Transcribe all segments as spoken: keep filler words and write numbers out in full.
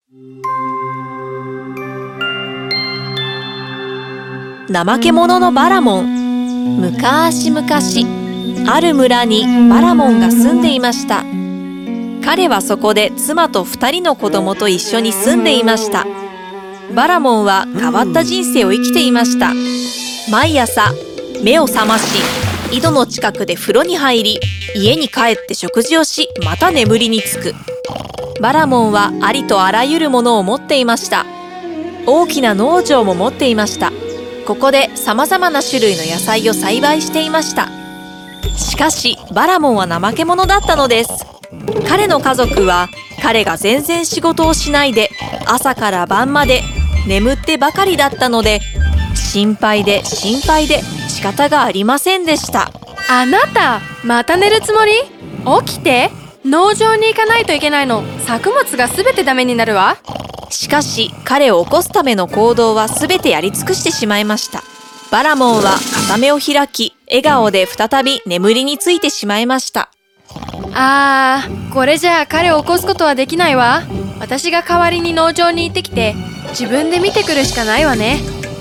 怠け者のバラモン。むかしむかし、ある村にバラモンが住んでいました。彼はそこで妻と二人の子供と一緒に住んでいました。バラモンは変わった人生を生きていました。毎朝目を覚まし、井戸の近くで風呂に入り、家に帰って食事をし、また眠りにつく。バラモンはありとあらゆるものを持っていました。大きな農場も持っていました。ここでさまざまな種類の野菜を栽培していました。しかしバラモンは怠け者だったのです。彼の家族は彼が全然仕事をしないで、朝から晩まで眠ってばかりだったので、心配で心配で仕方がありませんでした。 あなた、また寝るつもり？起きて、農場に行かないといけないの。作物がすべてダメになるわ。 しかし彼を起こすための行動はすべてやり尽くしてしまいました。バラモンは片目を開き、笑顔で再び眠りについてしまいました。 あー、これじゃあ彼を起こすことはできないわ。私が代わりに農場に行ってきて、自分で見てくるしかないわね。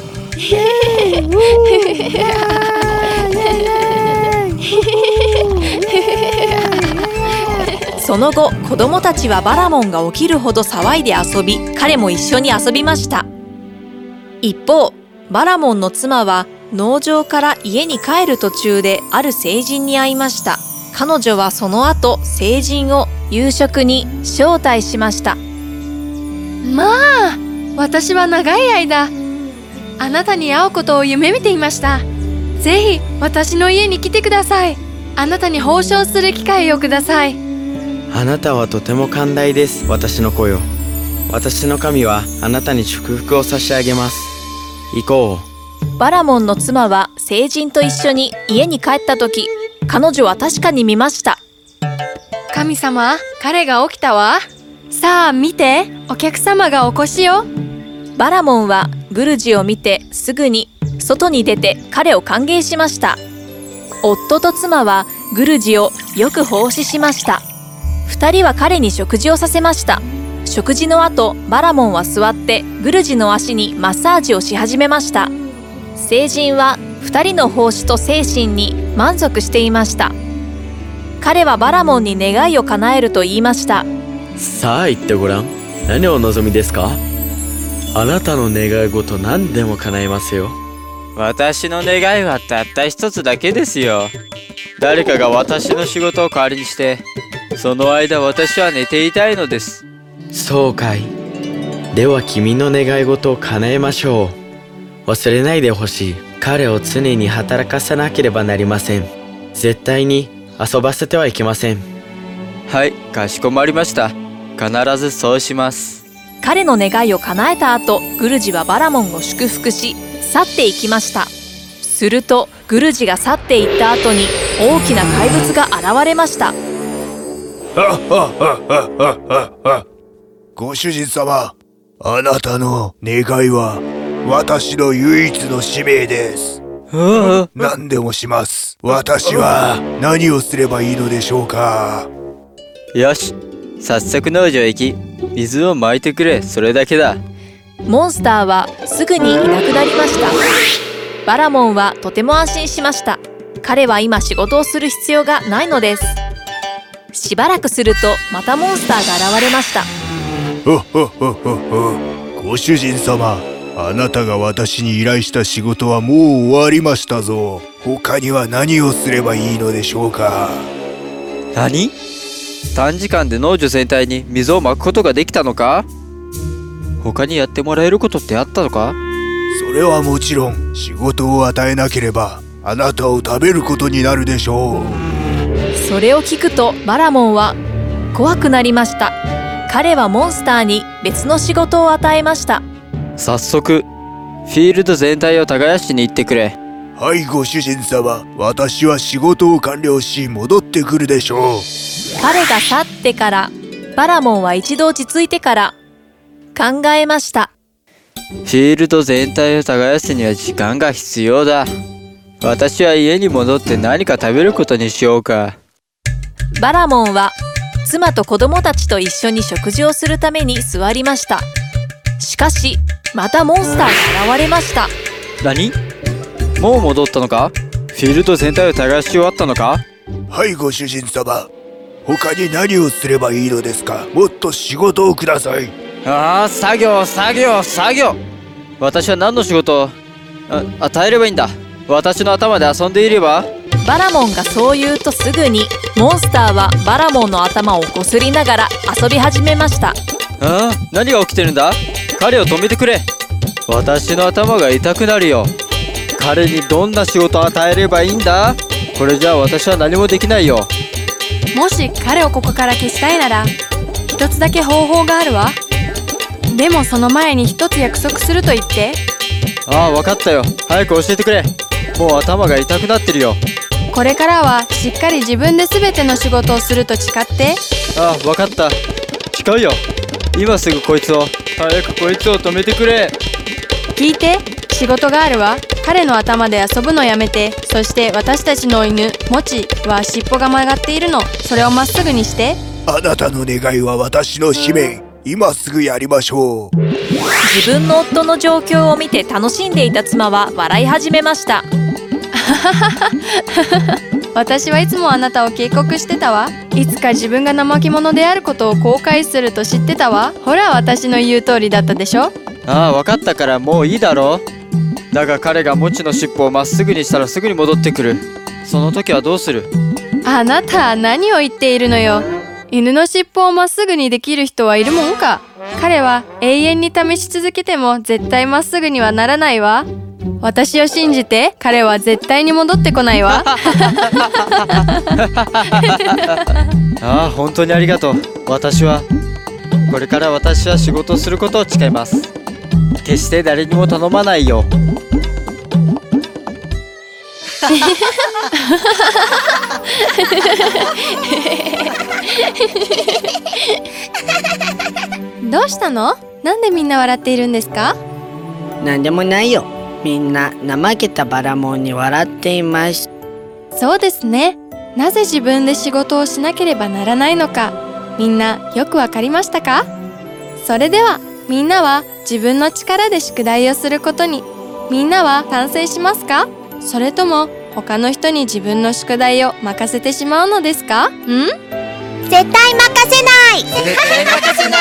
その後、子供たちはバラモンが起きるほど騒いで遊び、彼も一緒に遊びました。一方、バラモンの妻は農場から家に帰る途中である聖人に会いました。彼女はその後、聖人を夕食に招待しました。 まあ、私は長い間あなたに会うことを夢見ていました。ぜひ私の家に来てください。あなたに報奨する機会をください。 あなたはとても寛大です、私の子よ。私の神はあなたに祝福を差し上げます。行こう。バラモンの妻は聖人と一緒に家に帰った時、彼女は確かに見ました。 神様、彼が起きたわ。さあ見て、お客様がお越しよ。 バラモンはグルジを見てすぐに外に出て彼を歓迎しました。夫と妻はグルジをよく奉仕しました。二人は彼に食事をさせました。食事の後、バラモンは座ってグルジの足にマッサージをし始めました。聖人は二人の奉仕と精神に満足していました。彼はバラモンに願いを叶えると言いました。 さあ言ってごらん。何をお望みですか？あなたの願い事何でも叶えますよ。 私の願いはたった一つだけですよ。誰かが私の仕事を代わりにして、その間私は寝ていたいのです。 そうかい。では君の願い事を叶えましょう。忘れないでほしい。彼を常に働かせなければなりません。絶対に遊ばせてはいけません。 はい、かしこまりました。必ずそうします。 彼の願いを叶えた後、グルジはバラモンを祝福し、去っていきました。するとグルジが去っていった後に大きな怪物が現れました。 ご主人様、あなたの願いは私の唯一の使命です。何でもします。私は何をすればいいのでしょうか？ よし、早速農場へ行き、水をまいてくれ。それだけだ。 モンスターはすぐにいなくなりました。バラモンはとても安心しました。彼は今仕事をする必要がないのです。しばらくするとまたモンスターが現れました。 ご主人様、あなたが私に依頼した仕事はもう終わりましたぞ。他には何をすればいいのでしょうか？ 何？短時間で農場全体に水をまくことができたのか？他にやってもらえることってあったのか？ それはもちろん、仕事を与えなければあなたを食べることになるでしょう。 それを聞くとバラモンは怖くなりました。彼はモンスターに別の仕事を与えました。 早速フィールド全体を耕しに行ってくれ。 はい、ご主人様、私は仕事を完了し戻ってくるでしょう。 彼が去ってからバラモンは一度落ち着いてから考えました。 フィールド全体を耕すには時間が必要だ。私は家に戻って何か食べることにしようか。 バラモンは妻と子供たちと一緒に食事をするために座りました。しかし、またモンスターが現れました。 何？もう戻ったのか？フィールド全体を耕し終わったのか？ はい、ご主人様。他に何をすればいいのですか？もっと仕事をください。 ああ、作業作業作業。私は何の仕事をあ与えればいいんだ。私の頭で遊んでいれば。 バラモンがそう言うとすぐにモンスターはバラモンの頭をこすりながら遊び始めました。 ああ、何が起きてるんだ？彼を止めてくれ。私の頭が痛くなるよ。彼にどんな仕事を与えればいいんだ？これじゃあ私は何もできないよ。 もし彼をここから消したいなら一つだけ方法があるわ。でもその前に一つ約束すると言って。 ああ、分かったよ。早く教えてくれ。もう頭が痛くなってるよ。 これからはしっかり自分で全ての仕事をすると誓って。 ああ、分かった。誓うよ。今すぐこいつを早くこいつを止めてくれ。 聞いて、仕事があるわ。彼の頭で遊ぶのやめて。そして私たちの犬モチは尻尾が曲がっているの。それをまっすぐにして。 あなたの願いは私の使命。今すぐやりましょう。 自分の夫の状況を見て楽しんでいた妻は笑い始めました。 私はいつもあなたを警告してたわ。いつか自分が怠け者であることを後悔すると知ってたわ。ほら、私の言う通りだったでしょ。 ああ、分かったからもういいだろう。だが彼がモチの尻尾をまっすぐにしたらすぐに戻ってくる。その時はどうする？ あなた何を言っているのよ。犬の尻尾をまっすぐにできる人はいるもんか。彼は永遠に試し続けても絶対まっすぐにはならないわ。私を信じて、彼は絶対に戻ってこないわ。 ああ、本当にありがとう。私はこれから私は仕事をすることを誓います。決して誰にも頼まないよ。 どうしたの？なんでみんな笑っているんですか？ なんでもないよ。みんな怠けたバラモンに笑っています。 そうですね。なぜ自分で仕事をしなければならないのか、みんなよくわかりましたか？それではみんなは自分の力で宿題をすることに、みんなは賛成しますか？それとも他の人に自分の宿題を任せてしまうのですか？ん？ 絶対任せない。絶対任せない。